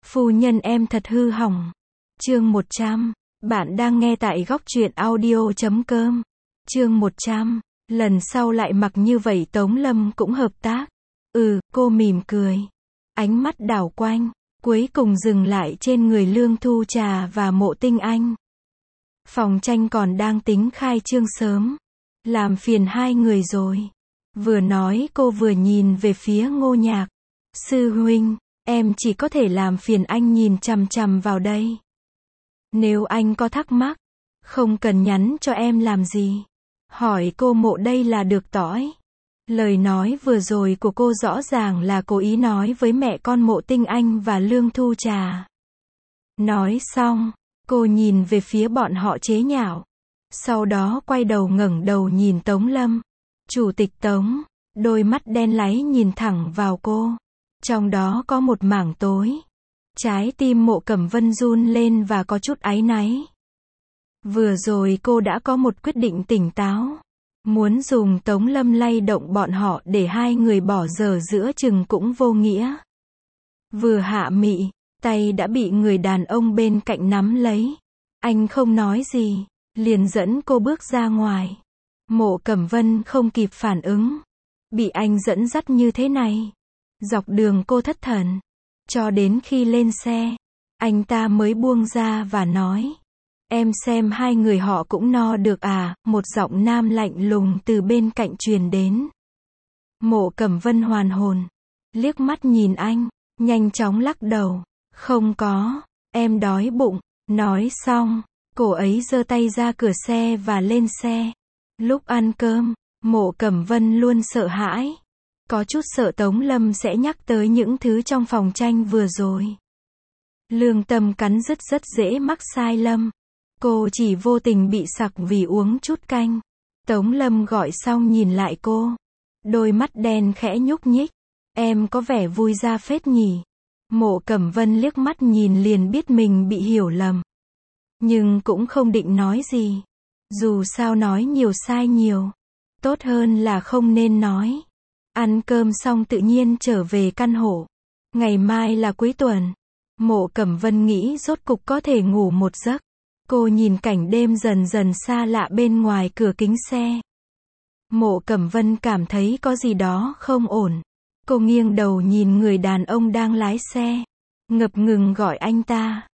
Phu nhân em thật hư hỏng. Chương 100. Bạn đang nghe tại góc truyện audio.com. Chương 100. Lần sau lại mặc như vậy Tống Lâm cũng hợp tác. Cô mỉm cười. Ánh mắt đảo quanh, cuối cùng dừng lại trên người Lương Thu Trà và Mộ Tinh Anh. Phòng tranh còn đang tính khai trương sớm. Làm phiền hai người rồi. Vừa nói cô vừa nhìn về phía Ngô Nhạc. Sư huynh, em chỉ có thể làm phiền anh nhìn chằm chằm vào đây. Nếu anh có thắc mắc, không cần nhắn cho em làm gì. Hỏi cô Mộ đây là được tỏi. Lời nói vừa rồi của cô rõ ràng là cố ý nói với mẹ con Mộ Tinh Anh và Lương Thu Trà. Nói xong, cô nhìn về phía bọn họ chế nhạo. Sau đó quay đầu ngẩng đầu nhìn Tống Lâm. Chủ tịch Tống, đôi mắt đen láy nhìn thẳng vào cô. Trong đó có một mảng tối. Trái tim Mộ Cẩm Vân run lên và có chút áy náy. Vừa rồi cô đã có một quyết định tỉnh táo. Muốn dùng Tống Lâm lay động bọn họ để hai người bỏ dở giữa chừng cũng vô nghĩa. Vừa hạ mị, tay đã bị người đàn ông bên cạnh nắm lấy. Anh không nói gì, liền dẫn cô bước ra ngoài. Mộ Cẩm Vân không kịp phản ứng. Bị anh dẫn dắt như thế này. Dọc đường cô thất thần. Cho đến khi lên xe, anh ta mới buông ra và nói. Em xem hai người họ cũng no được à, một giọng nam lạnh lùng từ bên cạnh truyền đến. Mộ Cẩm Vân hoàn hồn, liếc mắt nhìn anh, nhanh chóng lắc đầu. Không có, em đói bụng. Nói xong, cô ấy giơ tay ra cửa xe và lên xe. Lúc ăn cơm, Mộ Cẩm Vân luôn sợ hãi. Có chút sợ Tống Lâm sẽ nhắc tới những thứ trong phòng tranh vừa rồi. Lương tâm cắn rứt rất dễ mắc sai lầm. Cô chỉ vô tình bị sặc vì uống chút canh. Tống Lâm gọi xong nhìn lại cô. Đôi mắt đen khẽ nhúc nhích. Em có vẻ vui ra phết nhỉ. Mộ Cẩm Vân liếc mắt nhìn liền biết mình bị hiểu lầm. Nhưng cũng không định nói gì. Dù sao nói nhiều sai nhiều. Tốt hơn là không nên nói. Ăn cơm xong tự nhiên trở về căn hộ. Ngày mai là cuối tuần. Mộ Cẩm Vân nghĩ rốt cục có thể ngủ một giấc. Cô nhìn cảnh đêm dần dần xa lạ bên ngoài cửa kính xe. Mộ Cẩm Vân cảm thấy có gì đó không ổn. Cô nghiêng đầu nhìn người đàn ông đang lái xe. Ngập ngừng gọi anh ta.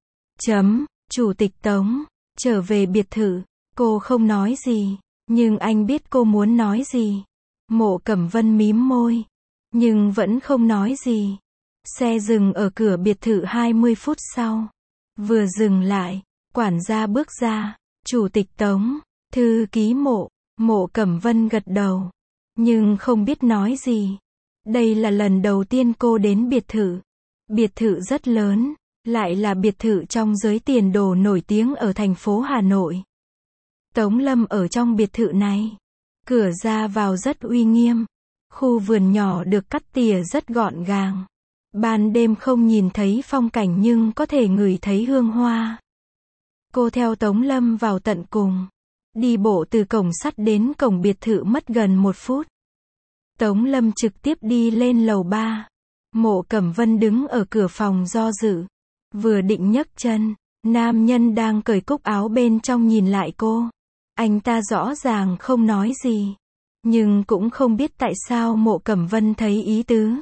Chủ tịch Tống, trở về biệt thự. Cô không nói gì, nhưng anh biết cô muốn nói gì. Mộ Cẩm Vân mím môi, nhưng vẫn không nói gì. Xe dừng ở cửa biệt thự 20 phút sau. Vừa dừng lại, quản gia bước ra. Chủ tịch Tống, thư ký Mộ. Mộ Cẩm Vân gật đầu, nhưng không biết nói gì. Đây là lần đầu tiên cô đến biệt thự. Biệt thự rất lớn, lại là biệt thự trong giới tiền đồ nổi tiếng ở thành phố Hà Nội. Tống Lâm ở trong biệt thự này. Cửa ra vào rất uy nghiêm. Khu vườn nhỏ được cắt tỉa rất gọn gàng. Ban đêm không nhìn thấy phong cảnh nhưng có thể ngửi thấy hương hoa. Cô theo Tống Lâm vào tận cùng. Đi bộ từ cổng sắt đến cổng biệt thự mất gần 1 phút. Tống Lâm trực tiếp đi lên lầu 3. Mộ Cẩm Vân đứng ở cửa phòng do dự. Vừa định nhấc chân, nam nhân đang cởi cúc áo bên trong nhìn lại cô. Anh ta rõ ràng không nói gì. Nhưng cũng không biết tại sao Mộ Cẩm Vân thấy ý tứ.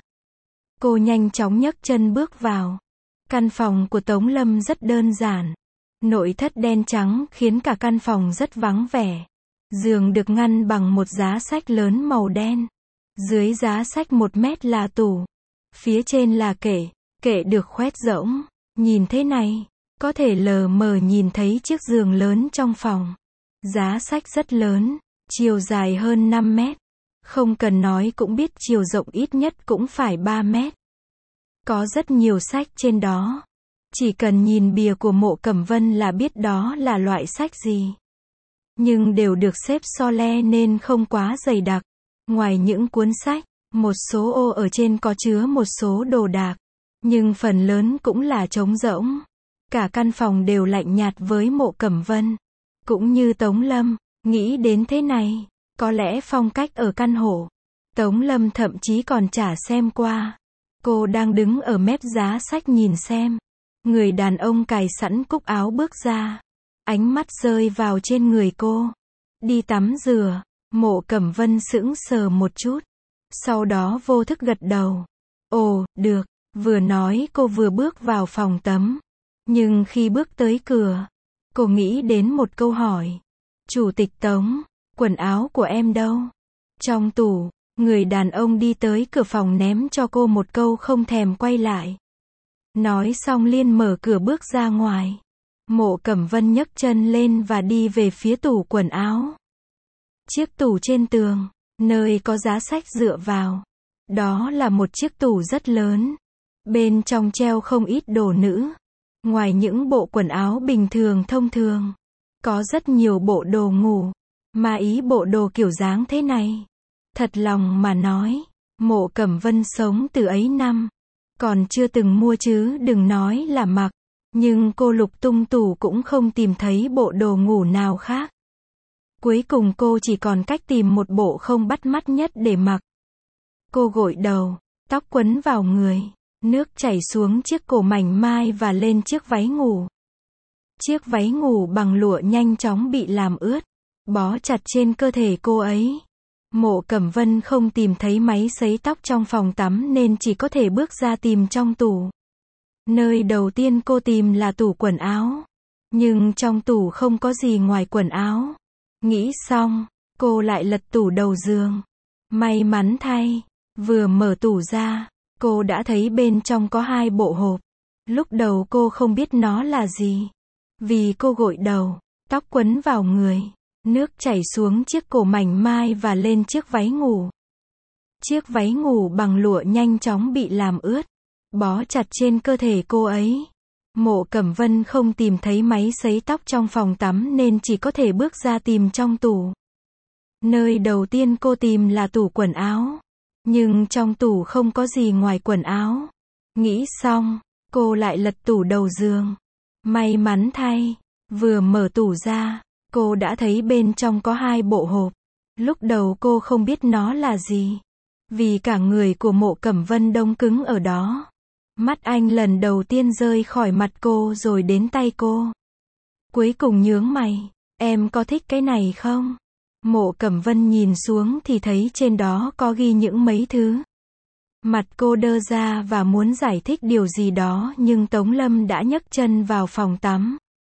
Cô nhanh chóng nhấc chân bước vào. Căn phòng của Tống Lâm rất đơn giản. Nội thất đen trắng khiến cả căn phòng rất vắng vẻ. Giường được ngăn bằng một giá sách lớn màu đen. Dưới giá sách 1 mét là tủ. Phía trên là kệ. Kệ được khoét rỗng. Nhìn thế này, có thể lờ mờ nhìn thấy chiếc giường lớn trong phòng. Giá sách rất lớn, chiều dài hơn 5 mét. Không cần nói cũng biết chiều rộng ít nhất cũng phải 3 mét. Có rất nhiều sách trên đó. Chỉ cần nhìn bìa của Mộ Cẩm Vân là biết đó là loại sách gì. Nhưng đều được xếp so le nên không quá dày đặc. Ngoài những cuốn sách, một số ô ở trên có chứa một số đồ đạc. Nhưng phần lớn cũng là trống rỗng. Cả căn phòng đều lạnh nhạt với Mộ Cẩm Vân. Cũng như Tống Lâm, nghĩ đến thế này, có lẽ phong cách ở căn hộ. Tống Lâm thậm chí còn chả xem qua. Cô đang đứng ở mép giá sách nhìn xem. Người đàn ông cài sẵn cúc áo bước ra. Ánh mắt rơi vào trên người cô. Đi tắm rửa. Mộ Cẩm Vân sững sờ một chút. Sau đó vô thức gật đầu. Ồ, được. Vừa nói cô vừa bước vào phòng tắm. Nhưng khi bước tới cửa, cô nghĩ đến một câu hỏi. Chủ tịch Tống, quần áo của em đâu? Trong tủ. Người đàn ông đi tới cửa phòng ném cho cô một câu không thèm quay lại. Nói xong liền mở cửa bước ra ngoài. Mộ Cẩm Vân nhấc chân lên và đi về phía tủ quần áo. Chiếc tủ trên tường, nơi có giá sách dựa vào. Đó là một chiếc tủ rất lớn. Bên trong treo không ít đồ nữ. Ngoài những bộ quần áo bình thường thông thường, có rất nhiều bộ đồ ngủ. Mà ý bộ đồ kiểu dáng thế này. Thật lòng mà nói, Mộ Cẩm Vân sống từ ấy năm. Còn chưa từng mua chứ đừng nói là mặc. Nhưng cô lục tung tủ cũng không tìm thấy bộ đồ ngủ nào khác. Cuối cùng cô chỉ còn cách tìm một bộ không bắt mắt nhất để mặc. Cô gội đầu, tóc quấn vào người, nước chảy xuống chiếc cổ mảnh mai và lên chiếc váy ngủ. Chiếc váy ngủ bằng lụa nhanh chóng bị làm ướt, bó chặt trên cơ thể cô ấy. Mộ Cẩm Vân không tìm thấy máy sấy tóc trong phòng tắm nên chỉ có thể bước ra tìm trong tủ. Nơi đầu tiên cô tìm là tủ quần áo. Nhưng trong tủ không có gì ngoài quần áo. Nghĩ xong, cô lại lật tủ đầu giường. May mắn thay, vừa mở tủ ra, cô đã thấy bên trong có 2 bộ hộp. Lúc đầu cô không biết nó là gì. Vì cô gội đầu, tóc quấn vào người, nước chảy xuống chiếc cổ mảnh mai và lên chiếc váy ngủ. Chiếc váy ngủ bằng lụa nhanh chóng bị làm ướt, bó chặt trên cơ thể cô ấy. Mộ Cẩm Vân không tìm thấy máy sấy tóc trong phòng tắm nên chỉ có thể bước ra tìm trong tủ. Nơi đầu tiên cô tìm là tủ quần áo. Nhưng trong tủ không có gì ngoài quần áo. Nghĩ xong, cô lại lật tủ đầu giường. May mắn thay, vừa mở tủ ra, cô đã thấy bên trong có 2 bộ hộp. Lúc đầu cô không biết nó là gì. Vì cả người của Mộ Cẩm Vân đông cứng ở đó. Mắt anh lần đầu tiên rơi khỏi mặt cô rồi đến tay cô. Cuối cùng nhướng mày, em có thích cái này không? Mộ Cẩm Vân nhìn xuống thì thấy trên đó có ghi những mấy thứ. Mặt cô đơ ra và muốn giải thích điều gì đó nhưng Tống Lâm đã nhấc chân vào phòng tắm.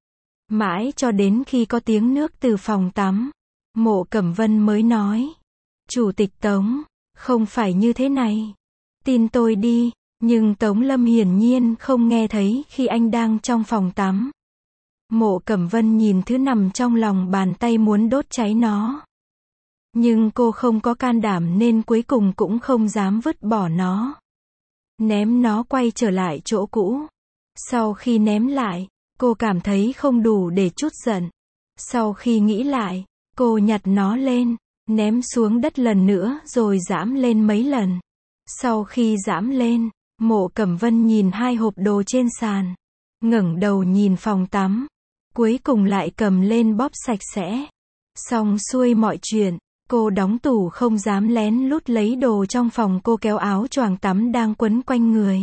Mãi cho đến khi có tiếng nước từ phòng tắm, Mộ Cẩm Vân mới nói. Chủ tịch Tống, không phải như thế này. Tin tôi đi. Nhưng Tống Lâm hiển nhiên không nghe thấy khi anh đang trong phòng tắm. Mộ Cẩm Vân nhìn thứ nằm trong lòng bàn tay muốn đốt cháy nó. Nhưng cô không có can đảm nên cuối cùng cũng không dám vứt bỏ nó. Ném nó quay trở lại chỗ cũ. Sau khi ném lại, cô cảm thấy không đủ để trút giận. Sau khi nghĩ lại, cô nhặt nó lên, ném xuống đất lần nữa rồi giãm lên mấy lần. Sau khi giãm lên, Mộ Cẩm Vân nhìn 2 hộp đồ trên sàn, ngẩng đầu nhìn phòng tắm, cuối cùng lại cầm lên bóp sạch sẽ. Xong xuôi mọi chuyện, cô đóng tủ không dám lén lút lấy đồ trong phòng. Cô kéo áo choàng tắm đang quấn quanh người.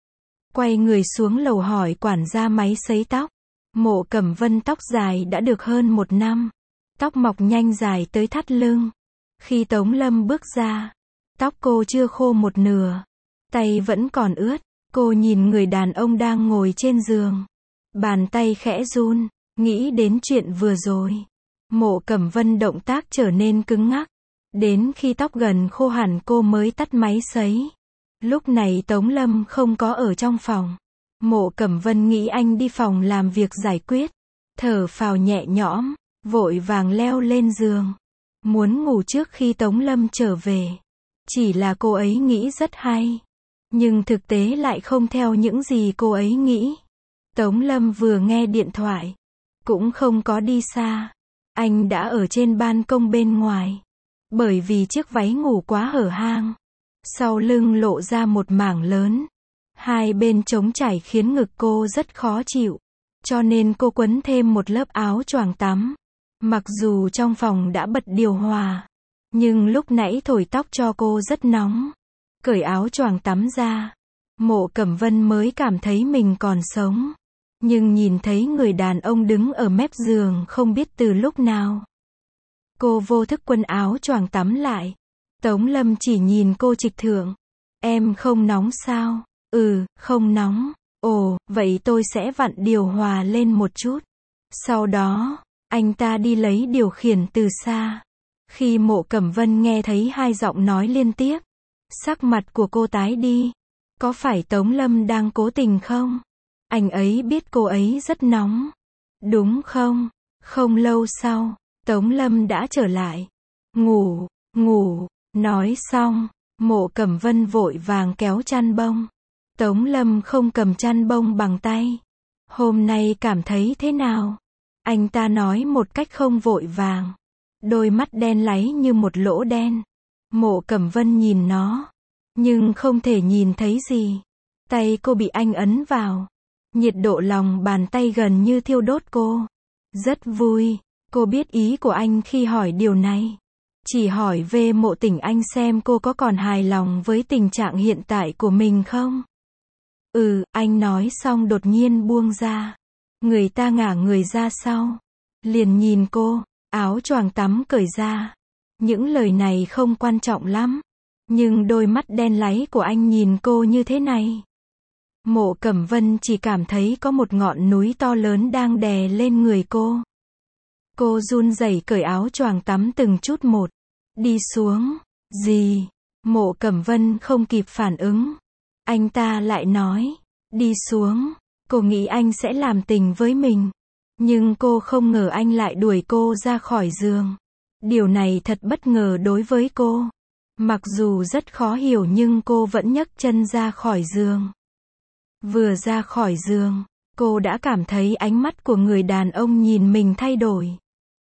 Quay người xuống lầu hỏi quản gia máy sấy tóc. Mộ Cẩm Vân tóc dài đã được hơn 1 năm. Tóc mọc nhanh dài tới thắt lưng. Khi Tống Lâm bước ra, tóc cô chưa khô một nửa. Tay vẫn còn ướt, cô nhìn người đàn ông đang ngồi trên giường. Bàn tay khẽ run, nghĩ đến chuyện vừa rồi. Mộ Cẩm Vân động tác trở nên cứng ngắc. Đến khi tóc gần khô hẳn cô mới tắt máy sấy. Lúc này Tống Lâm không có ở trong phòng. Mộ Cẩm Vân nghĩ anh đi phòng làm việc giải quyết. Thở phào nhẹ nhõm, vội vàng leo lên giường. Muốn ngủ trước khi Tống Lâm trở về. Chỉ là cô ấy nghĩ rất hay. Nhưng thực tế lại không theo những gì cô ấy nghĩ. Tống Lâm vừa nghe điện thoại, cũng không có đi xa. Anh đã ở trên ban công bên ngoài. Bởi vì chiếc váy ngủ quá hở hang. Sau lưng lộ ra một mảng lớn. 2 bên trống trải khiến ngực cô rất khó chịu. Cho nên cô quấn thêm một lớp áo choàng tắm. Mặc dù trong phòng đã bật điều hòa. Nhưng lúc nãy thổi tóc cho cô rất nóng. Cởi áo choàng tắm ra. Mộ Cẩm Vân mới cảm thấy mình còn sống. Nhưng nhìn thấy người đàn ông đứng ở mép giường không biết từ lúc nào. Cô vô thức quần áo choàng tắm lại. Tống Lâm chỉ nhìn cô trịch thượng. Em không nóng sao? Ừ, không nóng. Ồ, vậy tôi sẽ vặn điều hòa lên một chút. Sau đó, anh ta đi lấy điều khiển từ xa. Khi Mộ Cẩm Vân nghe thấy hai giọng nói liên tiếp, sắc mặt của cô tái đi. Có phải Tống Lâm đang cố tình không? Anh ấy biết cô ấy rất nóng. Đúng không? Không lâu sau, Tống Lâm đã trở lại. Ngủ, ngủ. Nói xong, Mộ Cẩm Vân vội vàng kéo chăn bông. Tống Lâm không cầm chăn bông bằng tay. Hôm nay cảm thấy thế nào? Anh ta nói một cách không vội vàng. Đôi mắt đen láy như một lỗ đen. Mộ Cẩm Vân nhìn nó, nhưng không thể nhìn thấy gì. Tay cô bị anh ấn vào. Nhiệt độ lòng bàn tay gần như thiêu đốt cô. Rất vui. Cô biết ý của anh khi hỏi điều này. Chỉ hỏi về Mộ Tỉnh Anh xem cô có còn hài lòng với tình trạng hiện tại của mình không? Ừ, anh nói xong đột nhiên buông ra. Người ta ngả người ra sau. Liền nhìn cô, áo choàng tắm cởi ra. Những lời này không quan trọng lắm. Nhưng đôi mắt đen láy của anh nhìn cô như thế này. Mộ Cẩm Vân chỉ cảm thấy có một ngọn núi to lớn đang đè lên người cô. Cô run rẩy cởi áo choàng tắm từng chút một. Đi xuống. Gì? Mộ Cẩm Vân không kịp phản ứng. Anh ta lại nói. Đi xuống. Cô nghĩ anh sẽ làm tình với mình. Nhưng cô không ngờ anh lại đuổi cô ra khỏi giường. Điều này thật bất ngờ đối với cô. Mặc dù rất khó hiểu nhưng cô vẫn nhấc chân ra khỏi giường. Vừa ra khỏi giường, cô đã cảm thấy ánh mắt của người đàn ông nhìn mình thay đổi.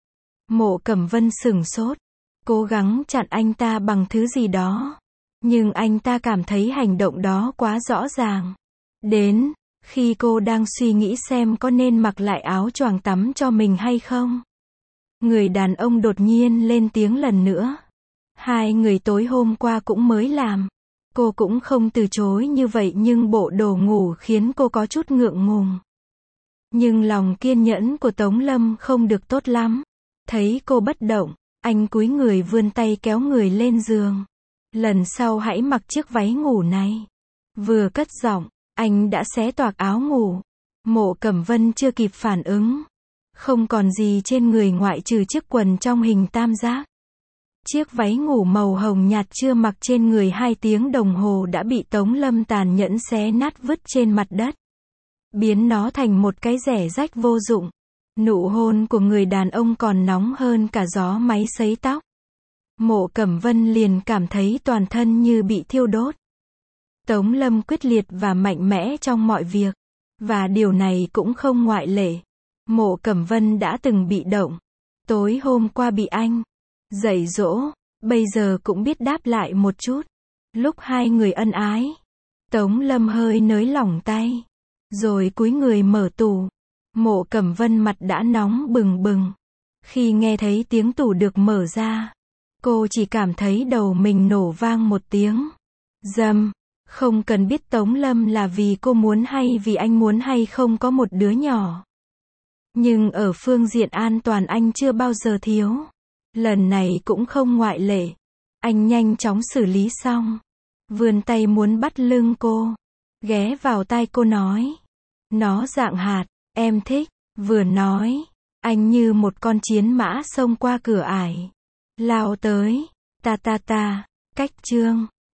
Mộ Cẩm Vân sửng sốt, cố gắng chặn anh ta bằng thứ gì đó. Nhưng anh ta cảm thấy hành động đó quá rõ ràng. Đến khi cô đang suy nghĩ xem có nên mặc lại áo choàng tắm cho mình hay không, người đàn ông đột nhiên lên tiếng lần nữa. Hai người tối hôm qua cũng mới làm. Cô cũng không từ chối như vậy nhưng bộ đồ ngủ khiến cô có chút ngượng ngùng. Nhưng lòng kiên nhẫn của Tống Lâm không được tốt lắm. Thấy cô bất động, anh cúi người vươn tay kéo người lên giường. Lần sau hãy mặc chiếc váy ngủ này. Vừa cất giọng, anh đã xé toạc áo ngủ. Mộ Cẩm Vân chưa kịp phản ứng. Không còn gì trên người ngoại trừ chiếc quần trong hình tam giác. Chiếc váy ngủ màu hồng nhạt chưa mặc trên người 2 tiếng đồng hồ đã bị Tống Lâm tàn nhẫn xé nát vứt trên mặt đất. Biến nó thành một cái rẻ rách vô dụng. Nụ hôn của người đàn ông còn nóng hơn cả gió máy sấy tóc. Mộ Cẩm Vân liền cảm thấy toàn thân như bị thiêu đốt. Tống Lâm quyết liệt và mạnh mẽ trong mọi việc. Và điều này cũng không ngoại lệ. Mộ Cẩm Vân đã từng bị động. Tối hôm qua bị anh dạy dỗ, bây giờ cũng biết đáp lại một chút. Lúc hai người ân ái, Tống Lâm hơi nới lỏng tay, rồi cúi người mở tủ. Mộ Cẩm Vân mặt đã nóng bừng bừng. Khi nghe thấy tiếng tủ được mở ra, cô chỉ cảm thấy đầu mình nổ vang một tiếng. Dầm, không cần biết Tống Lâm là vì cô muốn hay vì anh muốn hay không có một đứa nhỏ. Nhưng ở phương diện an toàn anh chưa bao giờ thiếu. Lần này cũng không ngoại lệ. Anh nhanh chóng xử lý xong. Vươn tay muốn bắt lưng cô. Ghé vào tai cô nói. Nó dạng hạt, em thích. Vừa nói, anh như một con chiến mã xông qua cửa ải. Lao tới. Ta ta ta. Cách chương.